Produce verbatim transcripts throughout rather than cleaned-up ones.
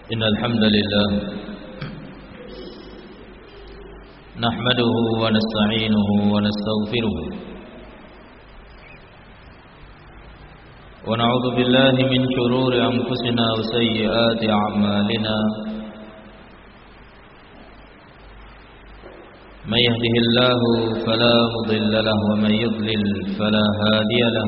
إن الحمد لله نحمده ونستعينه ونستغفره ونعوذ بالله من شرور أنفسنا وسيئات أعمالنا من يهده الله فلا مضل له ومن يضلل فلا هادي له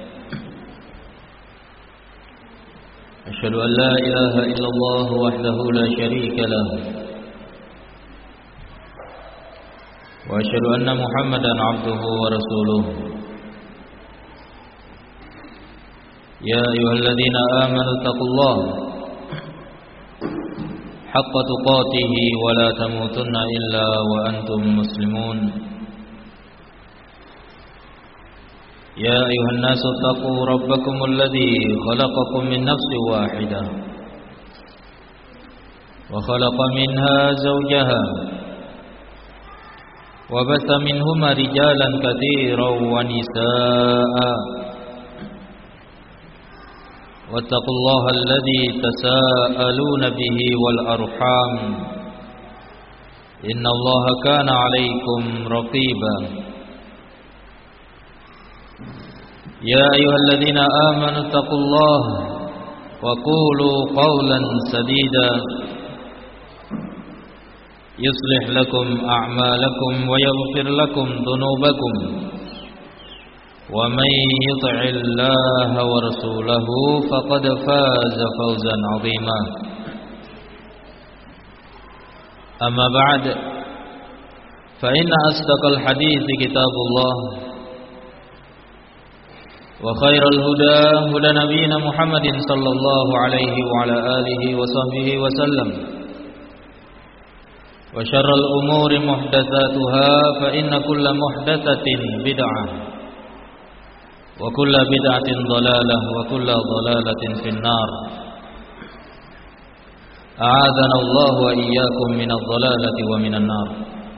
أشهد أن لا إله إلا الله وحده لا شريك له وأشهد أن محمدا عبده ورسوله يا أيها الذين آمنوا اتقوا الله حق تقاته ولا تموتن إلا وأنتم مسلمون يا أيها الناس اتقوا ربكم الذي خلقكم من نفس واحدة وخلق منها زوجها وبث منهما رجالا كثيرا ونساء واتقوا الله الذي تساءلون به والأرحام إن الله كان عليكم رقيبا يا أيها الذين آمنوا اتقوا الله وقولوا قولا سديدا يصلح لكم أعمالكم ويغفر لكم ذنوبكم ومن يطع الله ورسوله فقد فاز فوزا عظيما أما بعد فإن أصدق الحديث كتاب الله وخير الهدى هدى نبينا محمد صلى الله عليه وعلى آله وصحبه وسلم وشر الأمور محدثاتها فإن كل محدثة بدعة وكل بدعة ضلالة وكل ضلالة في النار أعاذنا الله وإياكم من الضلالة ومن النار.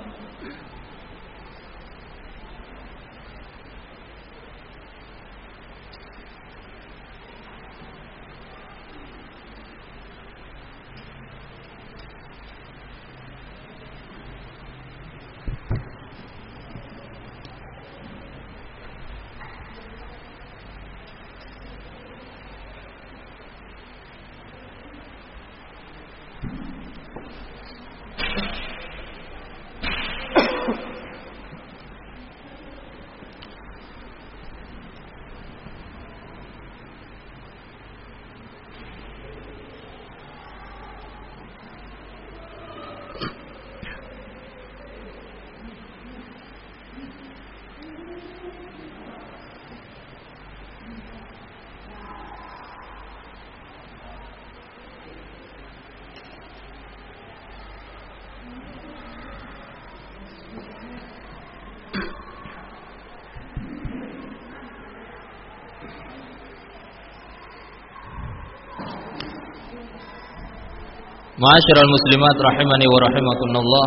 Ma'asyiral muslimat rahimani wa rahimakumullah.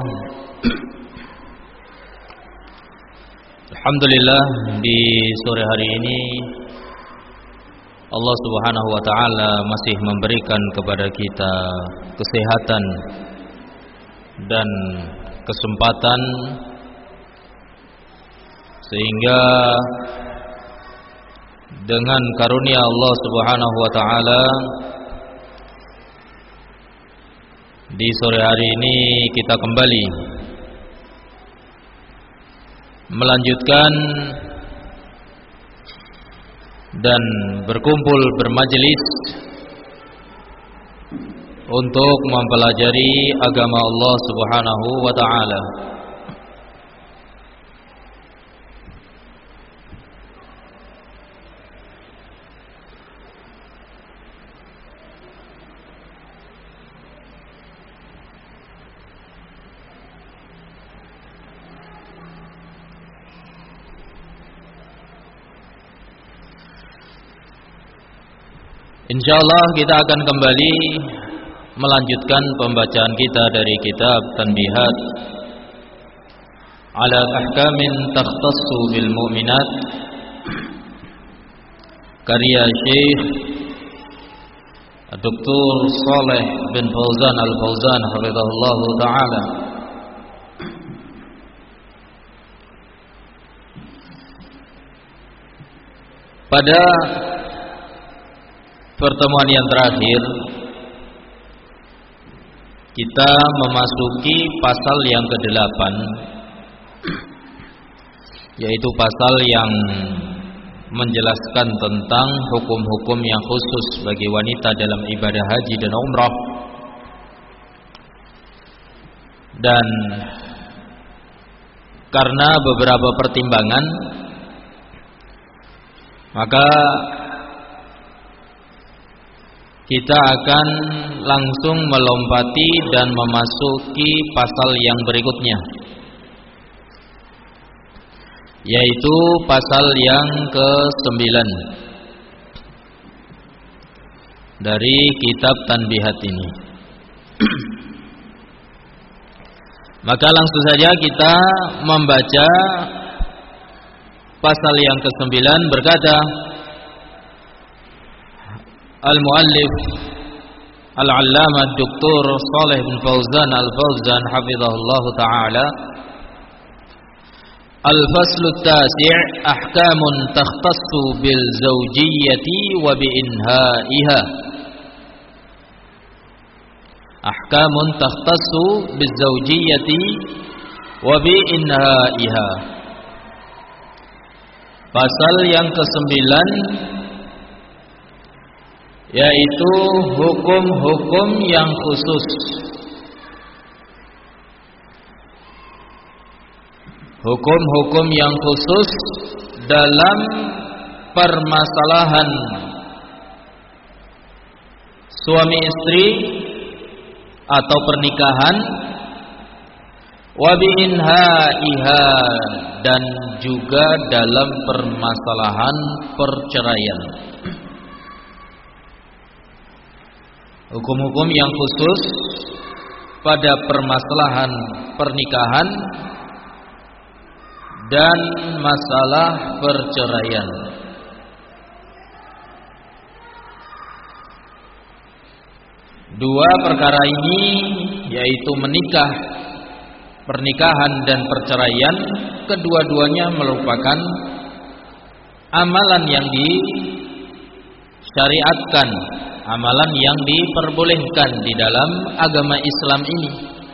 Alhamdulillah, di sore hari ini Allah Subhanahu wa taala masih memberikan kepada kita kesehatan dan kesempatan sehingga dengan karunia Allah Subhanahu wa taala di sore hari ini kita kembali melanjutkan dan berkumpul bermajelis untuk mempelajari agama Allah Subhanahu wa taala. Insyaallah kita akan kembali melanjutkan pembacaan kita dari kitab Tanbihat ala ahkamin takhtassu bil mu'minat karya Syekh Doktor Saleh bin Fauzan Al-Fauzan hafizahullah taala. Pada pertemuan yang terakhir kita memasuki pasal yang kedelapan, yaitu pasal yang menjelaskan tentang hukum-hukum yang khusus bagi wanita dalam ibadah haji dan umrah. Dan karena beberapa pertimbangan, maka kita akan langsung melompati dan memasuki pasal yang berikutnya, yaitu pasal yang kesembilan dari kitab Tanbihat ini. Maka langsung saja kita membaca pasal yang kesembilan. Berkata Al-Muallif Al-Allamah Doktor Saleh bin Fauzan Al-Fauzan hafizahullah ta'ala, Al-Faslu Tasi' Ahkamun takhtassu bil zawjiyyati wa bi inhaiha. Ahkamun takhtassu bil zawjiyyati wa bi inhaiha. Pasal yang kesembilan, yaitu hukum-hukum yang khusus. Hukum-hukum yang khusus dalam permasalahan suami istri atau pernikahan, wa bi inhaiha, dan juga dalam permasalahan perceraian. Hukum-hukum yang khusus pada permasalahan pernikahan dan masalah perceraian. Dua perkara ini, yaitu menikah, pernikahan dan perceraian, kedua-duanya merupakan amalan yang disyariatkan, amalan yang diperbolehkan di dalam agama Islam ini.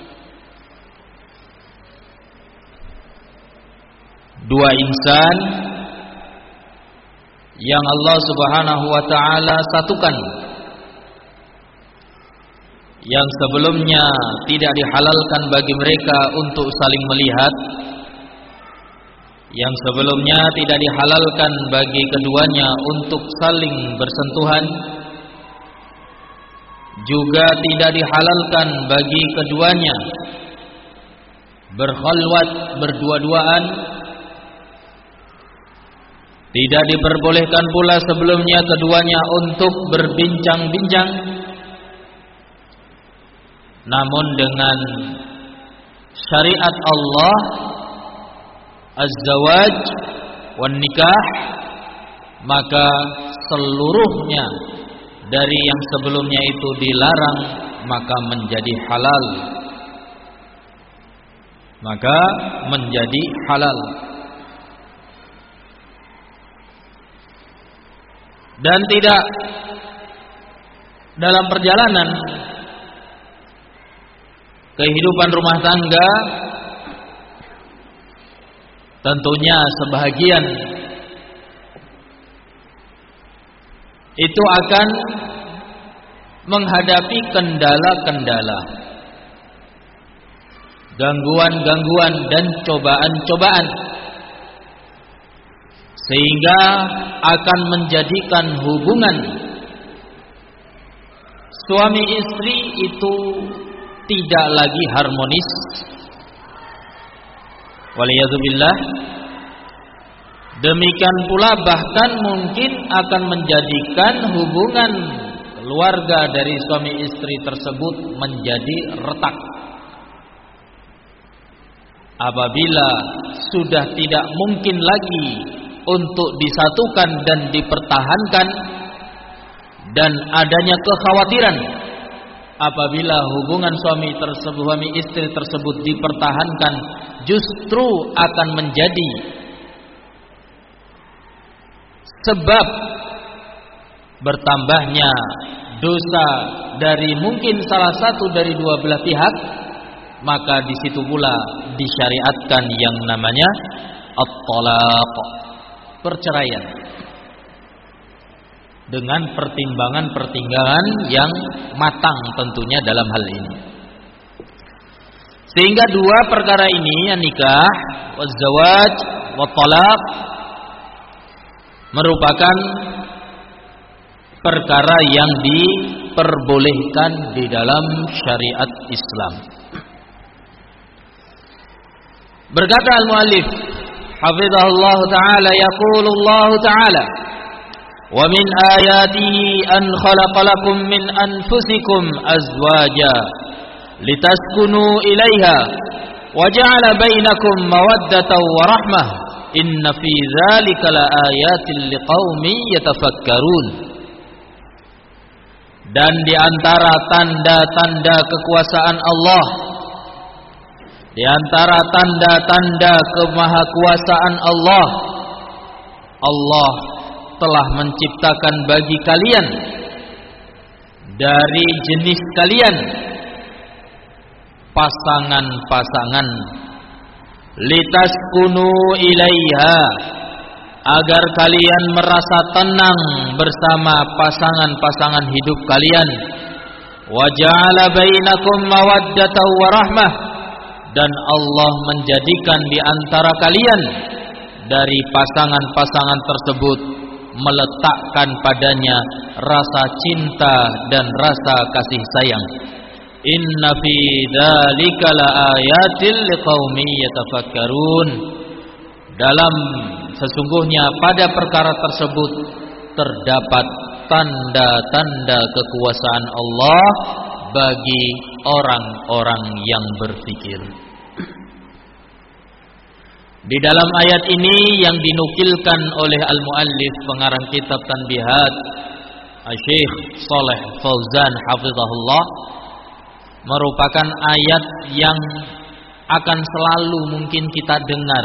Dua insan yang Allah Subhanahu wa ta'ala satukan, yang sebelumnya tidak dihalalkan bagi mereka untuk saling melihat, yang sebelumnya tidak dihalalkan bagi keduanya untuk saling bersentuhan, juga tidak dihalalkan bagi keduanya berkhalwat, berdua-duaan. Tidak diperbolehkan pula sebelumnya keduanya untuk berbincang-bincang. Namun dengan syariat Allah, az-zawaj wan nikah, maka seluruhnya dari yang sebelumnya itu dilarang maka menjadi halal. Maka menjadi halal. Dan tidak dalam perjalanan kehidupan rumah tangga, tentunya sebahagian itu akan menghadapi kendala-kendala, gangguan-gangguan dan cobaan-cobaan, sehingga akan menjadikan hubungan suami istri itu tidak lagi harmonis. Waliyadzubillah. Demikian pula bahkan mungkin akan menjadikan hubungan keluarga dari suami istri tersebut menjadi retak. Apabila sudah tidak mungkin lagi untuk disatukan dan dipertahankan dan adanya kekhawatiran apabila hubungan suami tersebut, suami istri tersebut dipertahankan, justru akan menjadi sebab bertambahnya dosa dari mungkin salah satu dari dua belah pihak, maka di situ pula disyariatkan yang namanya at-talaq, perceraian, dengan pertimbangan-pertimbangan yang matang tentunya dalam hal ini. Sehingga dua perkara ini, nikah, waz-zawaj, wat-talaq, merupakan perkara yang diperbolehkan di dalam syariat Islam. Berkata al-muallif hafizahullah ta'ala, yaqulullah ta'ala, wa min ayatihi an khalaqalakum min anfusikum azwaja litaskunu ilaiha wa ja'ala bainakum mawaddatan wa rahmah inna fi dzalika laayatin liqaumin yatafakkarun. Dan di antara tanda-tanda kekuasaan Allah, di antara tanda-tanda kemahakuasaan Allah, Allah telah menciptakan bagi kalian dari jenis kalian pasangan-pasangan, litaskunu ilaiha, agar kalian merasa tenang bersama pasangan-pasangan hidup kalian, wa ja'ala bainakum mawaddatan wa rahmah, dan Allah menjadikan di antara kalian dari pasangan-pasangan tersebut meletakkan padanya rasa cinta dan rasa kasih sayang. Inna fi dzalika laayatil liqaumin yatafakkarun. Dalam sesungguhnya pada perkara tersebut terdapat tanda-tanda kekuasaan Allah bagi orang-orang yang berfikir. Di dalam ayat ini yang dinukilkan oleh al-muallif pengarang kitab Tanbihat, Syekh Shalih Fauzan hafizahullah, merupakan ayat yang akan selalu mungkin kita dengar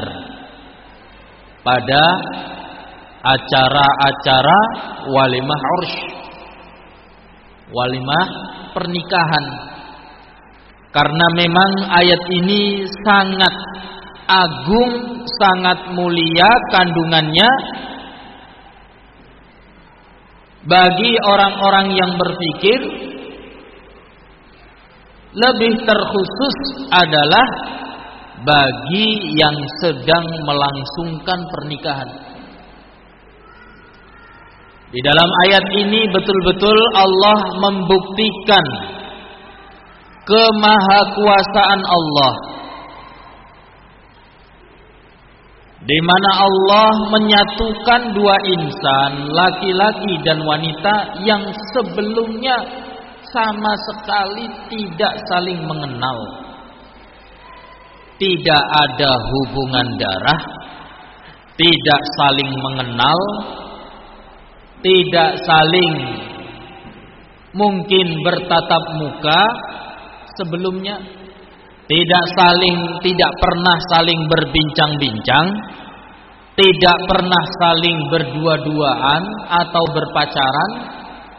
pada acara-acara walimah ursh, walimah pernikahan, karena memang ayat ini sangat agung, sangat mulia kandungannya bagi orang-orang yang berpikir. Lebih terkhusus adalah bagi yang sedang melangsungkan pernikahan. Di dalam ayat ini betul-betul Allah membuktikan kemahakuasaan Allah, di mana Allah menyatukan dua insan, laki-laki dan wanita yang sebelumnya sama sekali tidak saling mengenal, tidak ada hubungan darah, tidak saling mengenal, tidak saling mungkin bertatap muka sebelumnya, tidak saling, tidak pernah saling berbincang-bincang, tidak pernah saling berdua-duaan atau berpacaran.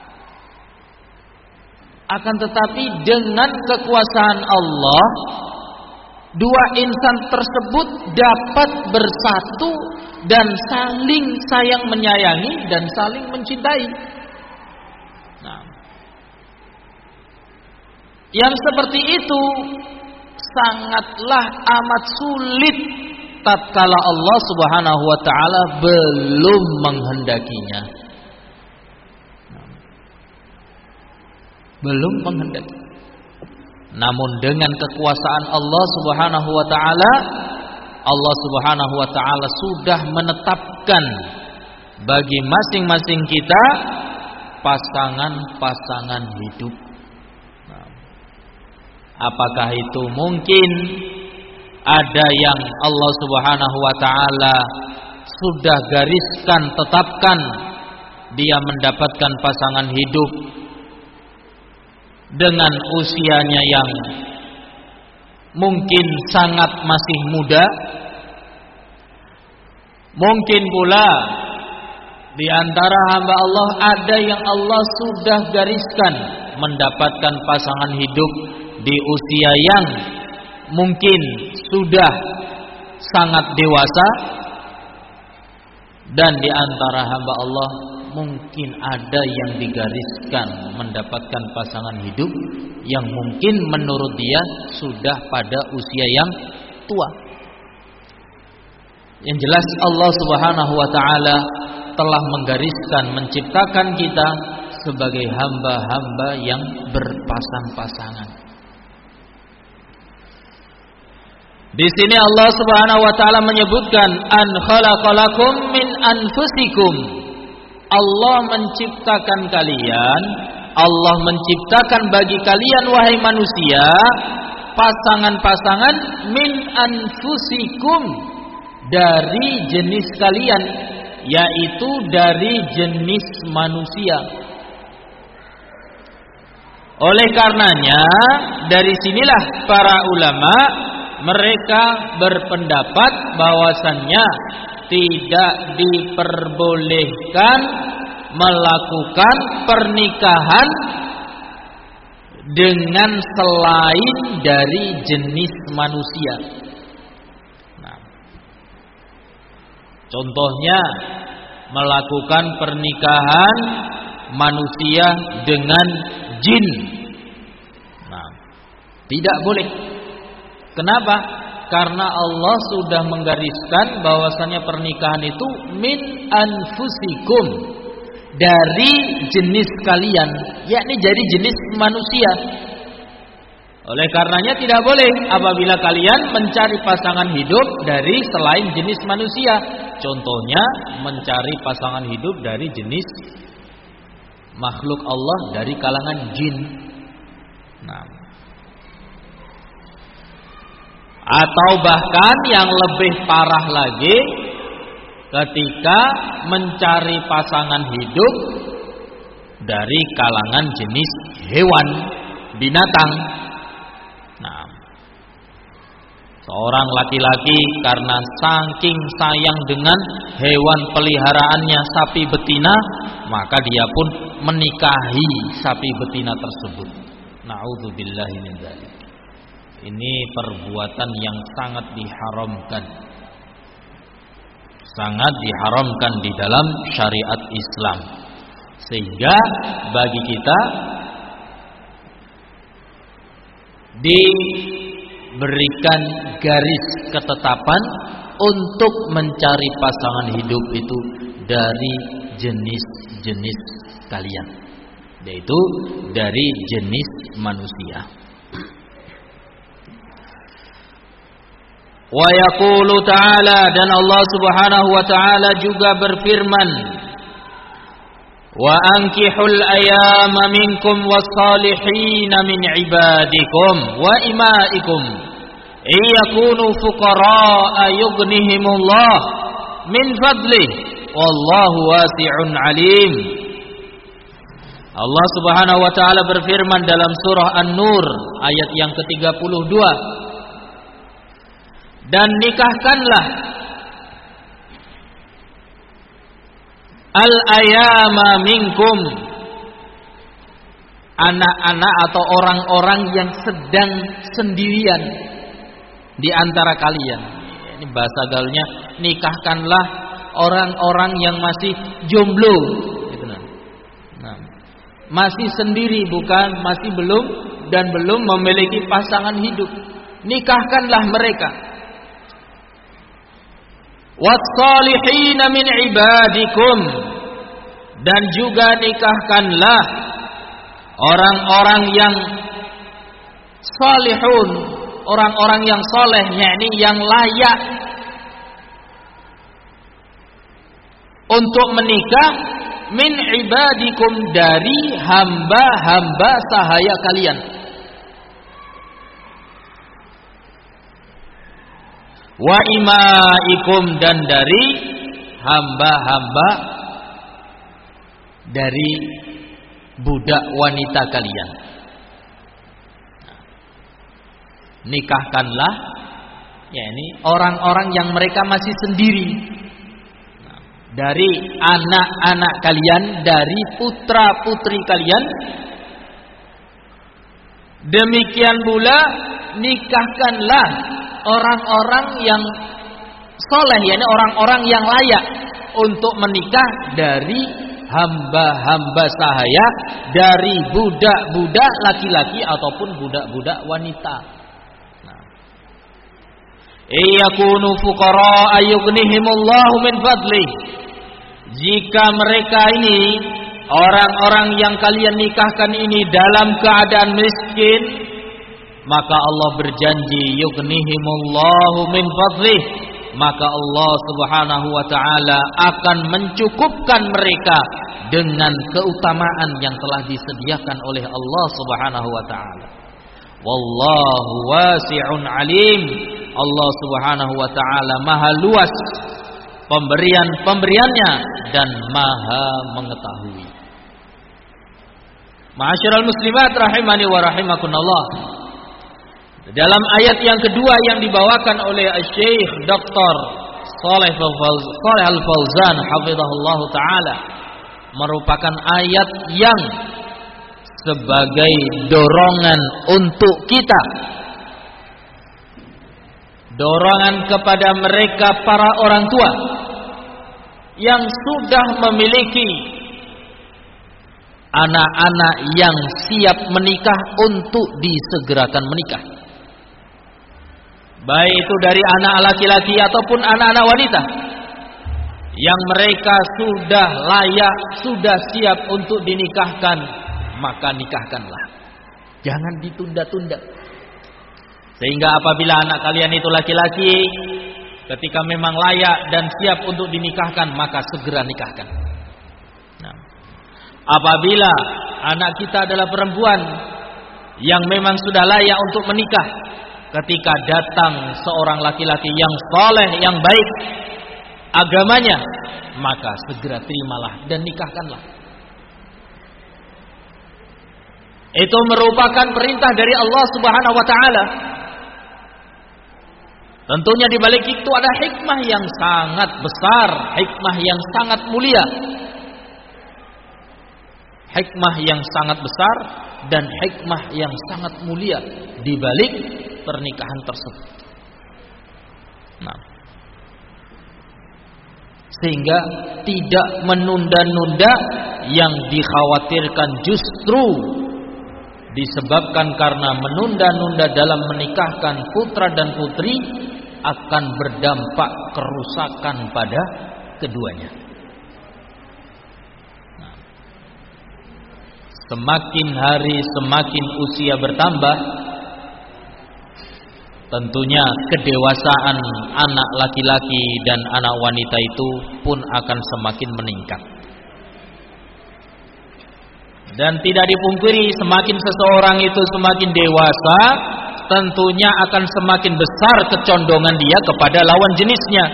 Akan tetapi dengan kekuasaan Allah, dua insan tersebut dapat bersatu dan saling sayang menyayangi dan saling mencintai. Nah, yang seperti itu sangatlah amat sulit tatkala Allah Subhanahu wa taala belum menghendakinya. Belum menghendaki. Namun dengan kekuasaan Allah Subhanahu wa taala, Allah Subhanahu wa taala sudah menetapkan bagi masing-masing kita pasangan-pasangan hidup. Nah, apakah itu mungkin ada yang Allah Subhanahu wa taala sudah gariskan, tetapkan dia mendapatkan pasangan hidup dengan usianya yang mungkin sangat masih muda. Mungkin pula di antara hamba Allah ada yang Allah sudah gariskan mendapatkan pasangan hidup di usia yang mungkin sudah sangat dewasa. Dan di antara hamba Allah mungkin ada yang digariskan mendapatkan pasangan hidup yang mungkin menurut dia sudah pada usia yang tua. Yang jelas Allah Subhanahu wa taala telah menggariskan menciptakan kita sebagai hamba-hamba yang berpasang-pasangan. Di sini Allah Subhanahu wa taala menyebutkan an khalaqalakum min anfusikum. Allah menciptakan kalian, Allah menciptakan bagi kalian wahai manusia pasangan-pasangan min anfusikum, dari jenis kalian, yaitu dari jenis manusia. Oleh karenanya dari sinilah para ulama mereka berpendapat bahwasannya tidak diperbolehkan melakukan pernikahan dengan selain dari jenis manusia. Nah, contohnya melakukan pernikahan manusia dengan jin. Nah, tidak boleh. Kenapa? Karena Allah sudah menggariskan bahwasannya pernikahan itu min anfusikum, dari jenis kalian, yakni dari jenis manusia. Oleh karenanya tidak boleh apabila kalian mencari pasangan hidup dari selain jenis manusia. Contohnya mencari pasangan hidup dari jenis makhluk Allah dari kalangan jin. Nah, atau bahkan yang lebih parah lagi, ketika mencari pasangan hidup dari kalangan jenis hewan, binatang. Nah, seorang laki-laki karena saking sayang dengan hewan peliharaannya sapi betina, maka dia pun menikahi sapi betina tersebut. Na'udzubillahi min dzalik. Ini perbuatan yang sangat diharamkan, sangat diharamkan di dalam syariat Islam. Sehingga bagi kita diberikan garis ketetapan untuk mencari pasangan hidup itu dari jenis-jenis kalian, yaitu dari jenis manusia. Wa yaqulu ta'ala, dan Allah Subhanahu wa ta'ala juga berfirman, wa ankihul ayama minkum was-salihin min ibadikum wa imaikum iyakunu fuqara'a yughnihimullah min fadlih wallahu wasi'un alim. Allah Subhanahu wa ta'ala berfirman dalam surah An-Nur ayat yang ke tiga puluh dua, dan nikahkanlah al-ayama minkum, anak-anak atau orang-orang yang sedang sendirian di antara kalian. Ini bahasa gaulnya, nikahkanlah orang-orang yang masih jomblo, gitu. Nah, masih sendiri, bukan masih belum dan belum memiliki pasangan hidup. Nikahkanlah mereka. Was-salihin min ibadikum, dan juga nikahkanlah orang-orang yang salihun, orang-orang yang soleh, yakni yang layak untuk menikah, min ibadikum, dari hamba-hamba sahaya kalian. Wa imaikum, dan dari hamba-hamba dari budak wanita kalian. Nikahkanlah, ya ini orang-orang yang mereka masih sendiri, dari anak-anak kalian, dari putra-putri kalian. Demikian pula nikahkanlah orang-orang yang soleh, yakni orang-orang yang layak untuk menikah dari hamba-hamba sahaya, dari budak-budak laki-laki ataupun budak-budak wanita. Nah, iyakunu fuqara ayughnihimullahu min fadlih. Jika mereka ini, orang-orang yang kalian nikahkan ini dalam keadaan miskin, maka Allah berjanji yughnihimullahu min fadlih, maka Allah Subhanahu wa taala akan mencukupkan mereka dengan keutamaan yang telah disediakan oleh Allah Subhanahu wa taala. Wallahu wasi'un alim. Allah Subhanahu wa taala maha luas pemberian-pemberiannya dan maha mengetahui. Ma'asyiral muslimat rahimani wa rahimakumullah. Dalam ayat yang kedua yang dibawakan oleh Syekh Doktor Shalih Al-Fauzan hafizahullah taala merupakan ayat yang sebagai dorongan untuk kita, dorongan kepada mereka para orang tua yang sudah memiliki anak-anak yang siap menikah untuk disegerakan menikah. Baik itu dari anak laki-laki ataupun anak-anak wanita yang mereka sudah layak, sudah siap untuk dinikahkan, maka nikahkanlah. Jangan ditunda-tunda. Sehingga apabila anak kalian itu laki-laki, ketika memang layak dan siap untuk dinikahkan, maka segera nikahkan. Nah, apabila anak kita adalah perempuan yang memang sudah layak untuk menikah, ketika datang seorang laki-laki yang saleh, yang baik agamanya, maka segera terimalah dan nikahkanlah. Itu merupakan perintah dari Allah Subhanahu wa taala. Tentunya di balik itu ada hikmah yang sangat besar, hikmah yang sangat mulia. Hikmah yang sangat besar dan hikmah yang sangat mulia di balik pernikahan tersebut. Nah, sehingga tidak menunda-nunda, yang dikhawatirkan justru disebabkan karena menunda-nunda dalam menikahkan putra dan putri akan berdampak kerusakan pada keduanya. Nah, semakin hari semakin usia bertambah, tentunya kedewasaan anak laki-laki dan anak wanita itu pun akan semakin meningkat. Dan tidak dipungkiri, semakin seseorang itu semakin dewasa, tentunya akan semakin besar kecondongan dia kepada lawan jenisnya.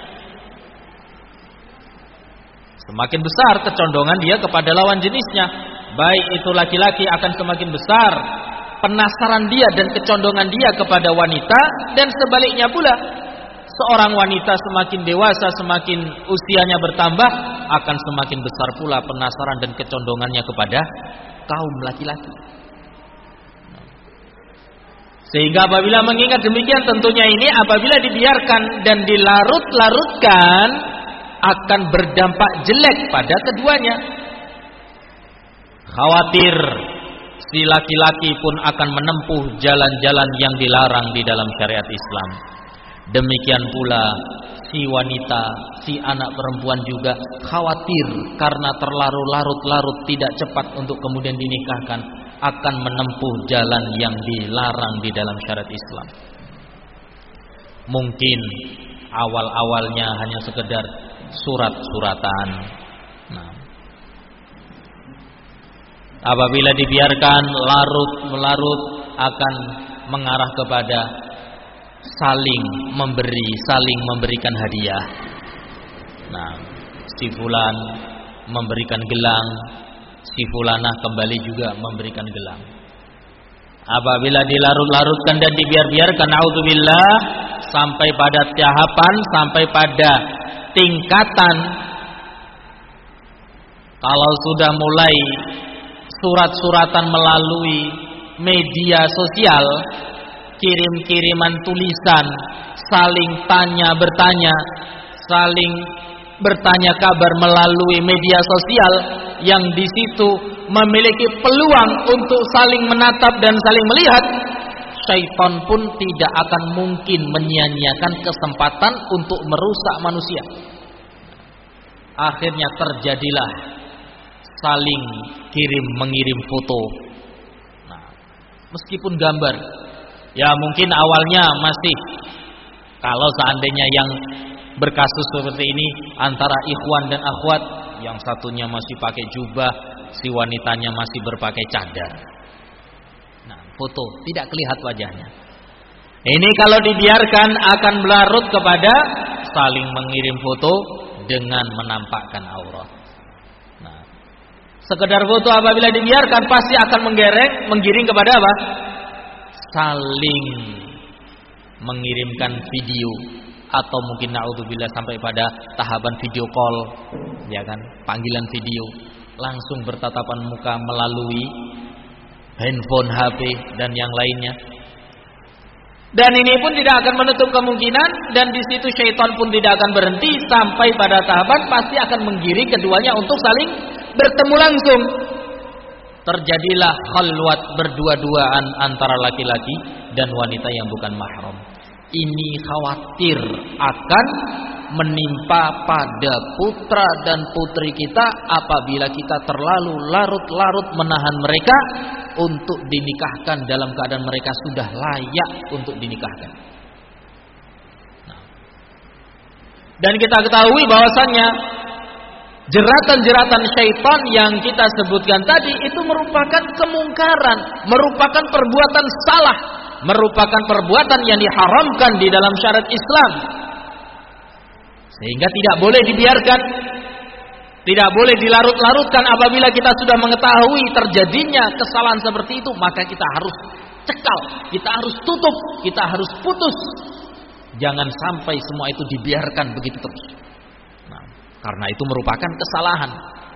Semakin besar kecondongan dia kepada lawan jenisnya. Baik itu laki-laki akan semakin besar penasaran dia dan kecondongan dia kepada wanita, dan sebaliknya pula, seorang wanita semakin dewasa, semakin usianya bertambah, akan semakin besar pula penasaran dan kecondongannya kepada kaum laki-laki. Sehingga apabila mengingat demikian, tentunya ini apabila dibiarkan dan dilarut-larutkan akan berdampak jelek pada keduanya. Khawatir si laki-laki pun akan menempuh jalan-jalan yang dilarang di dalam syariat Islam. Demikian pula si wanita, si anak perempuan juga khawatir karena terlalu larut-larut tidak cepat untuk kemudian dinikahkan, akan menempuh jalan yang dilarang di dalam syariat Islam. Mungkin awal-awalnya hanya sekedar surat-suratan. Nah, apabila dibiarkan larut melarut akan mengarah kepada saling memberi, saling memberikan hadiah. Nah, si fulan memberikan gelang, si fulanah kembali juga memberikan gelang. Apabila dilarut-larutkan dan dibiar-biarkan, naudzubillah, sampai pada tahapan, sampai pada tingkatan kalau sudah mulai surat-suratan melalui media sosial, kirim-kiriman tulisan, saling tanya bertanya, saling bertanya kabar melalui media sosial, yang di situ memiliki peluang untuk saling menatap dan saling melihat, syaitan pun tidak akan mungkin menyia-nyiakan kesempatan untuk merusak manusia. Akhirnya terjadilah saling kirim mengirim foto. Nah, meskipun gambar, ya mungkin awalnya masih, kalau seandainya yang berkasus seperti ini antara ikhwan dan akhwat, yang satunya masih pakai jubah, si wanitanya masih berpakai cadar. Nah, foto tidak kelihatan wajahnya. Ini kalau dibiarkan akan berlarut kepada saling mengirim foto dengan menampakkan aurat. Nah, sekedar foto apabila dibiarkan pasti akan menggereng, menggiring kepada apa? Saling mengirimkan video, atau mungkin naudzubillah sampai pada tahapan video call, ya kan, panggilan video, langsung bertatapan muka melalui handphone, H P dan yang lainnya. Dan ini pun tidak akan menutup kemungkinan, dan di situ syaitan pun tidak akan berhenti sampai pada tahapan pasti akan menggiring keduanya untuk saling bertemu langsung. Terjadilah khalwat berdua-duaan antara laki-laki dan wanita yang bukan mahram. Ini khawatir akan menimpa pada putra dan putri kita apabila kita terlalu larut-larut menahan mereka untuk dinikahkan dalam keadaan mereka sudah layak untuk dinikahkan. Nah, dan kita ketahui bahwasannya jeratan-jeratan syaitan yang kita sebutkan tadi itu merupakan kemungkaran, merupakan perbuatan salah, merupakan perbuatan yang diharamkan di dalam syariat Islam. Sehingga tidak boleh dibiarkan, tidak boleh dilarut-larutkan. Apabila kita sudah mengetahui terjadinya kesalahan seperti itu, maka kita harus cekal, kita harus tutup, kita harus putus. Jangan sampai semua itu dibiarkan begitu terus. Nah, karena itu merupakan kesalahan.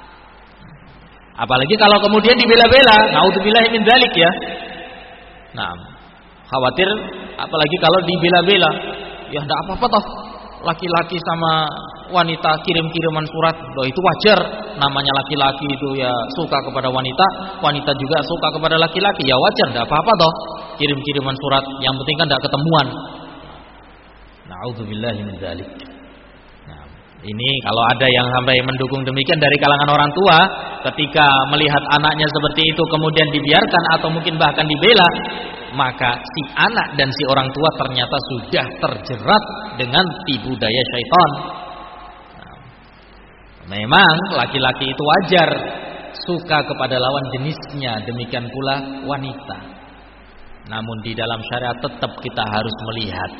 Apalagi kalau kemudian dibela-bela, naudzubillahi min dzalik ya. Nah, khawatir apalagi kalau dibela-bela, ya enggak apa-apa toh, laki-laki sama wanita kirim-kiriman surat, loh itu wajar, namanya laki-laki itu ya suka kepada wanita, wanita juga suka kepada laki-laki, ya wajar, enggak apa-apa toh kirim-kiriman surat, yang penting kan enggak ketemuan. Na'udzubillahi min dzalik. Nah, ini kalau ada yang sampai mendukung demikian dari kalangan orang tua, ketika melihat anaknya seperti itu kemudian dibiarkan atau mungkin bahkan dibela, maka si anak dan si orang tua ternyata sudah terjerat dengan tipu daya syaitan. Nah, memang laki-laki itu wajar suka kepada lawan jenisnya, demikian pula wanita. Namun di dalam syariat tetap kita harus melihat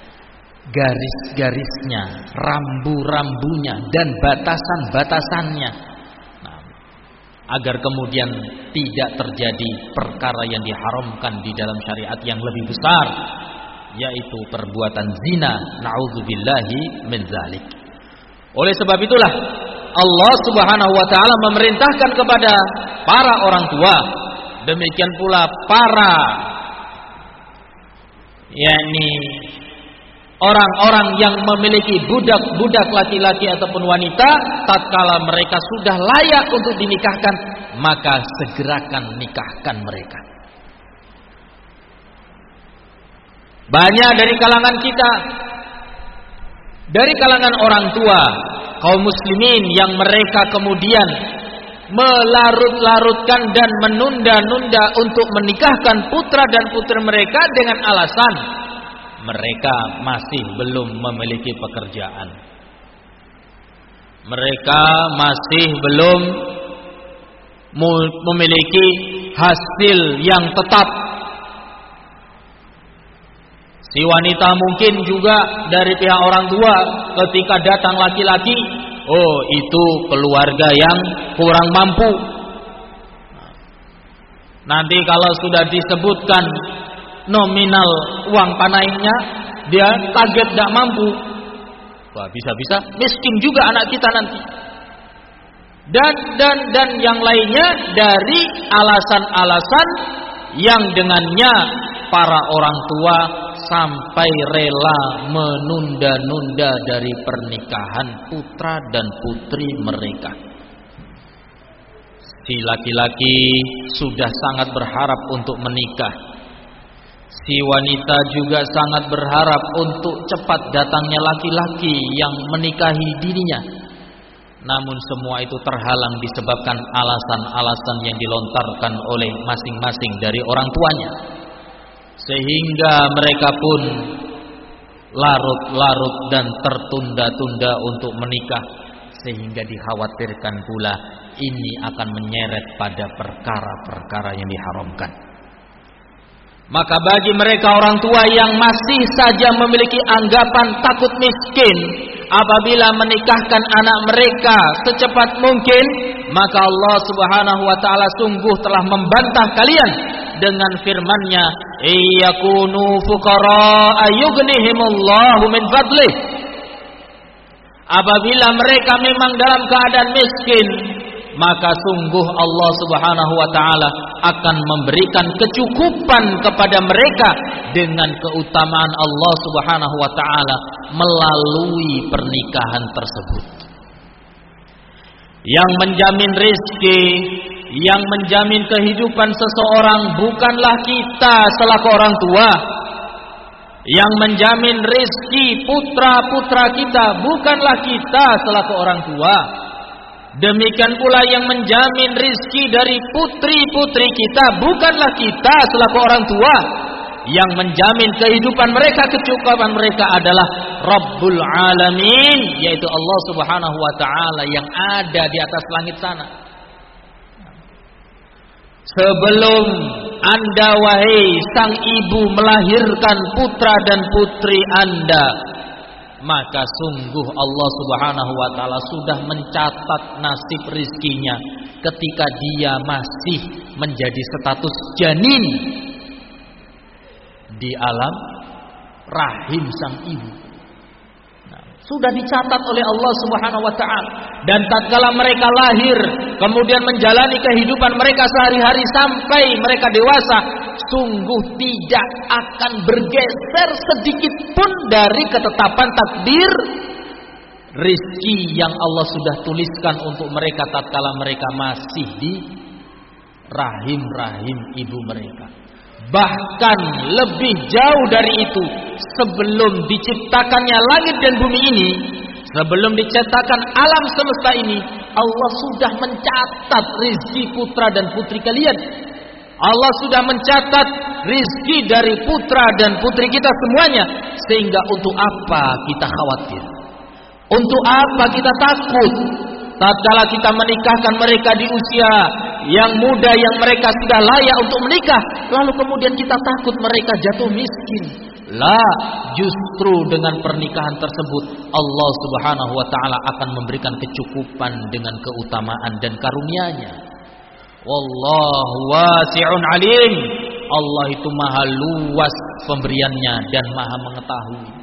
garis-garisnya, rambu-rambunya dan batasan-batasannya, nah, agar kemudian tidak terjadi perkara yang diharamkan di dalam syariat yang lebih besar, yaitu perbuatan zina. Na'udzubillahi min dzalik. Oleh sebab itulah Allah Subhanahu wa taala memerintahkan kepada para orang tua, demikian pula para yakni orang-orang yang memiliki budak-budak laki-laki ataupun wanita, tatkala mereka sudah layak untuk dinikahkan, maka segerakan nikahkan mereka. Banyak dari kalangan kita, dari kalangan orang tua kaum muslimin, yang mereka kemudian melarut-larutkan dan menunda-nunda untuk menikahkan putra dan putri mereka dengan alasan mereka masih belum memiliki pekerjaan, mereka masih belum memiliki hasil yang tetap. Si wanita mungkin juga dari pihak orang tua, ketika datang laki-laki oh itu keluarga yang kurang mampu. Nanti kalau sudah disebutkan nominal uang panainya, dia kaget tidak mampu. Wah, bisa-bisa miskin juga anak kita nanti. Dan dan dan yang lainnya dari alasan-alasan yang dengannya para orang tua sampai rela menunda-nunda dari pernikahan putra dan putri mereka. Si laki-laki sudah sangat berharap untuk menikah. Si wanita juga sangat berharap untuk cepat datangnya laki-laki yang menikahi dirinya. Namun semua itu terhalang disebabkan alasan-alasan yang dilontarkan oleh masing-masing dari orang tuanya. Sehingga mereka pun larut-larut dan tertunda-tunda untuk menikah. Sehingga dikhawatirkan pula ini akan menyeret pada perkara-perkara yang diharamkan. Maka bagi mereka orang tua yang masih saja memiliki anggapan takut miskin apabila menikahkan anak mereka secepat mungkin, maka Allah Subhanahu wa taala sungguh telah membantah kalian dengan firman-Nya, "Iyakunu fuqara ayughnihimullahu min fadlih." Apabila mereka memang dalam keadaan miskin, maka sungguh Allah Subhanahu wa taala akan memberikan kecukupan kepada mereka dengan keutamaan Allah Subhanahu wa taala melalui pernikahan tersebut. Yang menjamin rezeki, yang menjamin kehidupan seseorang bukanlah kita selaku orang tua. Yang menjamin rezeki putra-putra kita bukanlah kita selaku orang tua. Demikian pula yang menjamin rizki dari putri-putri kita bukanlah kita selaku orang tua. Yang menjamin kehidupan mereka, kecukupan mereka adalah Rabbul Alamin, yaitu Allah Subhanahu wa taala yang ada di atas langit sana. Sebelum Anda wahai sang ibu melahirkan putra dan putri Anda, maka sungguh Allah Subhanahu wa taala sudah mencatat nasib rizkinya ketika dia masih menjadi status janin di alam rahim sang ibu. Nah, sudah dicatat oleh Allah Subhanahu wa taala, dan tatkala mereka lahir kemudian menjalani kehidupan mereka sehari-hari sampai mereka dewasa, sungguh tidak akan bergeser sedikit pun dari ketetapan takdir rizki yang Allah sudah tuliskan untuk mereka tatkala mereka masih di rahim-rahim ibu mereka. Bahkan lebih jauh dari itu, sebelum diciptakannya langit dan bumi ini, sebelum diciptakan alam semesta ini, Allah sudah mencatat rizki putra dan putri kalian. Allah sudah mencatat rizki dari putra dan putri kita semuanya. Sehingga untuk apa kita khawatir? Untuk apa kita takut? Tatkala kita menikahkan mereka di usia yang muda, yang mereka sudah layak untuk menikah, lalu kemudian kita takut mereka jatuh miskin. La, justru dengan pernikahan tersebut Allah Subhanahu wa taala akan memberikan kecukupan dengan keutamaan dan karunia-Nya. Wallahu wasi'un alim. Allah itu maha luas pemberiannya dan maha mengetahui.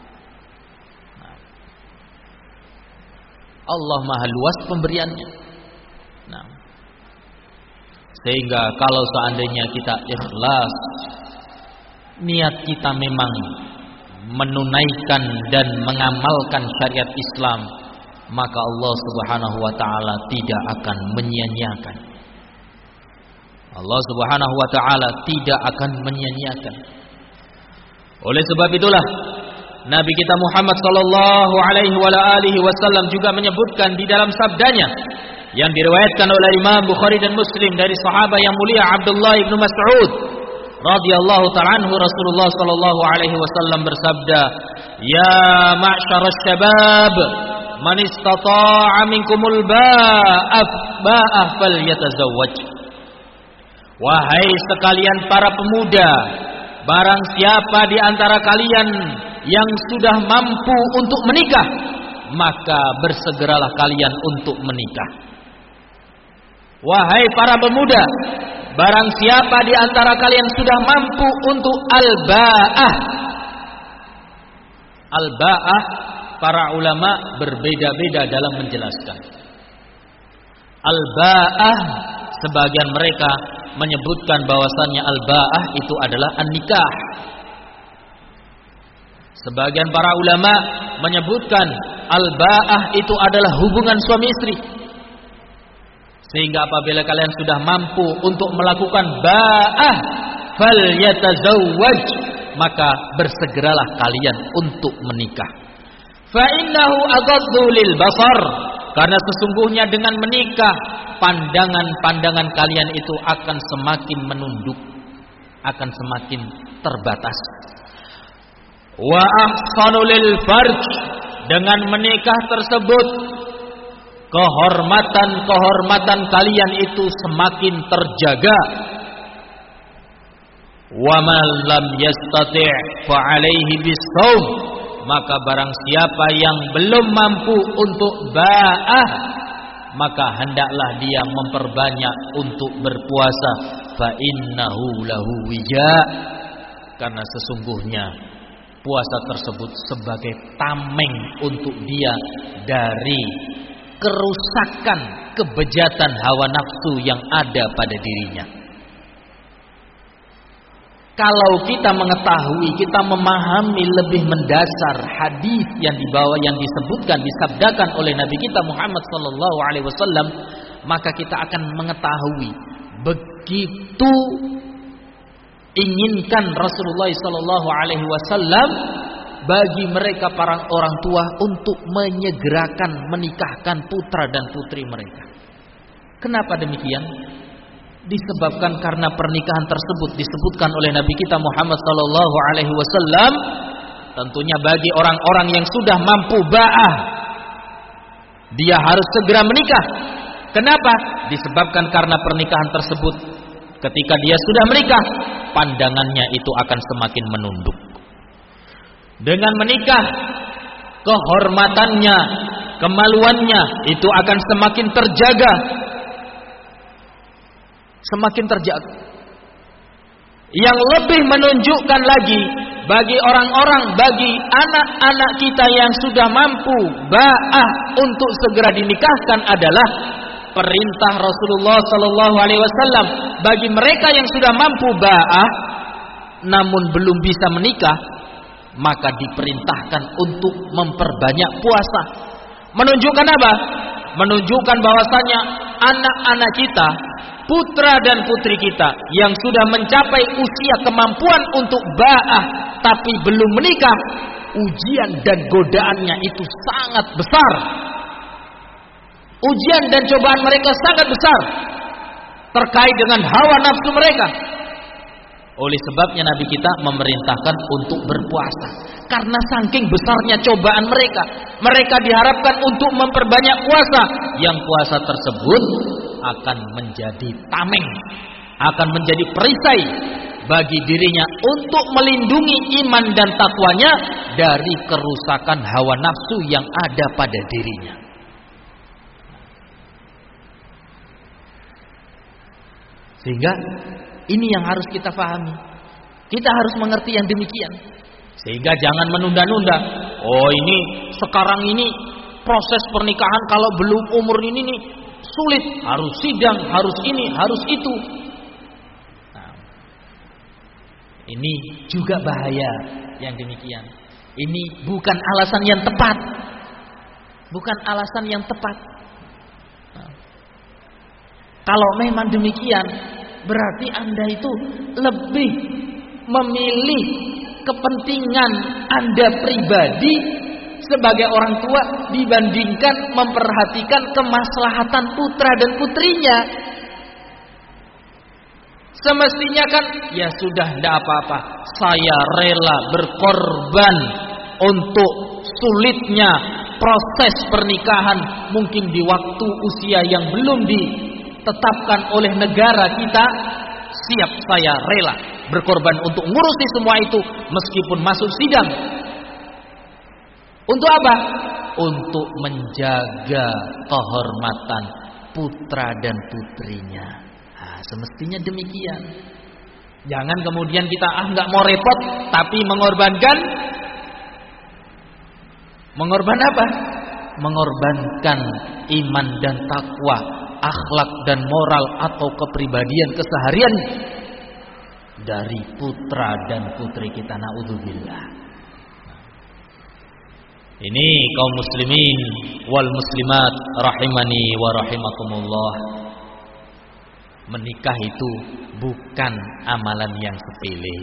Allah maha luas pemberiannya. Nah, sehingga kalau seandainya kita ikhlas, niat kita memang menunaikan dan mengamalkan syariat Islam, maka Allah Subhanahu wa taala tidak akan menyia-nyiakan. Allah Subhanahu wa taala tidak akan menyia-nyiakan. Oleh sebab itulah Nabi kita Muhammad sallallahu alaihi wa alihi wasallam juga menyebutkan di dalam sabdanya yang diriwayatkan oleh Imam Bukhari dan Muslim dari sahabat yang mulia Abdullah bin Mas'ud radhiyallahu ta'ala anhu, Rasulullah sallallahu alaihi wasallam bersabda, "Ya ma'syarasy syabab, man istata'a minkumul ba'af ba'ah falyatazawwaj." Wahai sekalian para pemuda, barang siapa di antara kalian yang sudah mampu untuk menikah, maka bersegeralah kalian untuk menikah. Wahai para pemuda, barang siapa di antara kalian sudah mampu untuk al-ba'ah. Al-ba'ah, para ulama berbeda-beda dalam menjelaskan. Al-ba'ah, sebagian mereka menyebutkan bahwasannya al-ba'ah itu adalah an-nikah. Sebagian para ulama menyebutkan al-ba'ah itu adalah hubungan suami istri. Sehingga apabila kalian sudah mampu untuk melakukan ba'ah, falyatazawwaj, maka bersegeralah kalian untuk menikah. Fa innahu aghaddu lil basar, karena sesungguhnya dengan menikah pandangan-pandangan kalian itu akan semakin menunduk, akan semakin terbatas. Wa ahsanu lil farj, dengan menikah tersebut kehormatan-kehormatan kalian itu semakin terjaga. Wa man lam yastati' fa 'alaihi bis-shaum, maka barang siapa yang belum mampu untuk ba'ah, maka hendaklah dia memperbanyak untuk berpuasa. Fa innahu lahu wija, karena sesungguhnya puasa tersebut sebagai tameng untuk dia dari kerusakan, kebejatan hawa nafsu yang ada pada dirinya. Kalau kita mengetahui, kita memahami lebih mendasar hadis yang dibawa, yang disebutkan, disabdakan oleh Nabi kita Muhammad sallallahu alaihi wasallam, maka kita akan mengetahui begitu inginkan Rasulullah sallallahu alaihi wasallam bagi mereka para orang tua untuk menyegerakan menikahkan putra dan putri mereka. Kenapa demikian? Disebabkan karena pernikahan tersebut disebutkan oleh Nabi kita Muhammad sallallahu alaihi wasallam, tentunya bagi orang-orang yang sudah mampu ba'ah, dia harus segera menikah. Kenapa? Disebabkan karena pernikahan tersebut, ketika dia sudah menikah, pandangannya itu akan semakin menunduk. Dengan menikah, kehormatannya, kemaluannya itu akan semakin terjaga, semakin terjaga. Yang lebih menunjukkan lagi bagi orang-orang, bagi anak-anak kita yang sudah mampu ba'ah untuk segera dinikahkan adalah perintah Rasulullah sallallahu alaihi wasallam bagi mereka yang sudah mampu ba'ah namun belum bisa menikah, maka diperintahkan untuk memperbanyak puasa. Menunjukkan apa? Menunjukkan bahwasanya anak-anak kita, putra dan putri kita yang sudah mencapai usia kemampuan untuk ba'ah tapi belum menikah, ujian dan godaannya itu sangat besar. Ujian dan cobaan mereka sangat besar terkait dengan hawa nafsu mereka. Oleh sebabnya Nabi kita memerintahkan untuk berpuasa, karena saking besarnya cobaan mereka. Mereka diharapkan untuk memperbanyak puasa, yang puasa tersebut akan menjadi tameng, akan menjadi perisai bagi dirinya untuk melindungi iman dan takwanya dari kerusakan hawa nafsu yang ada pada dirinya. Sehingga ini yang harus kita pahami. Kita harus mengerti yang demikian. Sehingga jangan menunda-nunda. Oh, ini sekarang ini proses pernikahan kalau belum umur ini nih sulit, harus sidang, harus ini, harus itu. Nah, ini juga bahaya yang demikian. Ini bukan alasan yang tepat. Bukan alasan yang tepat. Nah, kalau memang demikian, berarti Anda itu lebih memilih kepentingan Anda pribadi sebagai orang tua dibandingkan memperhatikan kemaslahatan putra dan putrinya. Semestinya kan, ya sudah, tidak apa-apa, saya rela berkorban untuk sulitnya proses pernikahan, mungkin di waktu usia yang belum ditetapkan oleh negara kita. Siap, saya rela berkorban untuk ngurusi semua itu meskipun masuk sidang. Untuk apa? untuk menjaga kehormatan putra dan putrinya. Nah, semestinya demikian. Jangan kemudian kita ah nggak mau repot, tapi mengorbankan, mengorban apa? Mengorbankan iman dan takwa, akhlak dan moral atau kepribadian keseharian dari putra dan putri kita. Naudzubillah. Ini kaum muslimin wal muslimat rahimani wa rahimakumullah. Menikah itu bukan amalan yang sepele.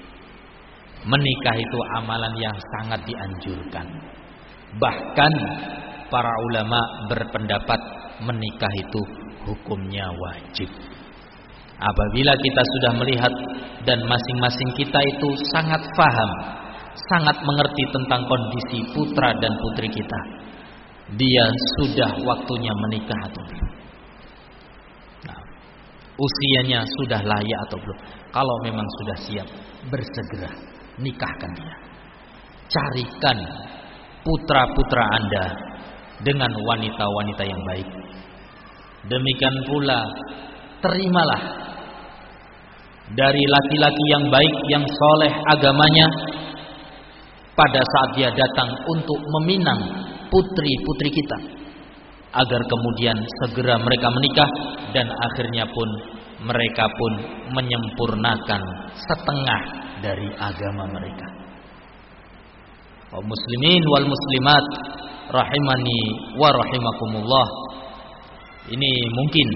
Menikah itu amalan yang sangat dianjurkan. Bahkan para ulama berpendapat menikah itu hukumnya wajib. Apabila kita sudah melihat dan masing-masing kita itu sangat paham, sangat mengerti tentang kondisi putra dan putri kita, dia sudah waktunya menikah atau belum? Nah, usianya sudah layak atau belum? Kalau memang sudah siap, bersegera nikahkan dia. Carikan putra-putra Anda dengan wanita-wanita yang baik. Demikian pula terimalah dari laki-laki yang baik, yang soleh agamanya, pada saat dia datang untuk meminang putri-putri kita, agar kemudian segera mereka menikah dan akhirnya pun mereka pun menyempurnakan setengah dari agama mereka. Kaum muslimin wal muslimat rahimani wa rahimakumullah. Ini mungkin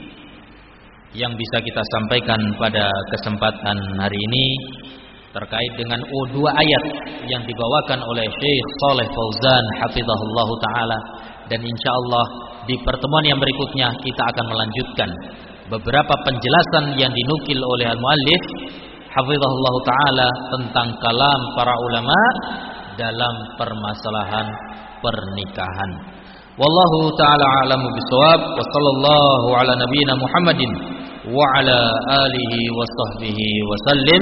yang bisa kita sampaikan pada kesempatan hari ini terkait dengan oh, dua ayat yang dibawakan oleh Syekh Shalih Fauzan hafizahullah taala, dan insyaallah di pertemuan yang berikutnya kita akan melanjutkan beberapa penjelasan yang dinukil oleh al-muallif hafizahullah taala tentang kalam para ulama dalam permasalahan pernikahan. Wallahu taala a'lamu bissawab wa sallallahu ala nabiyyina Muhammadin wa ala alihi wa sahbihi wa sallim.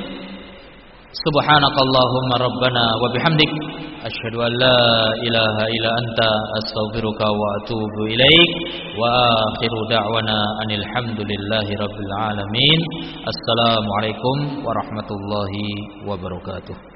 Subhanakallahumma rabbana wa bihamdik asyhadu an la ilaha illa anta astaghfiruka wa atubu ilaik wa akhiru da'wana anil hamdulillahi rabbil alamin. Assalamualaikum warahmatullahi wabarakatuh.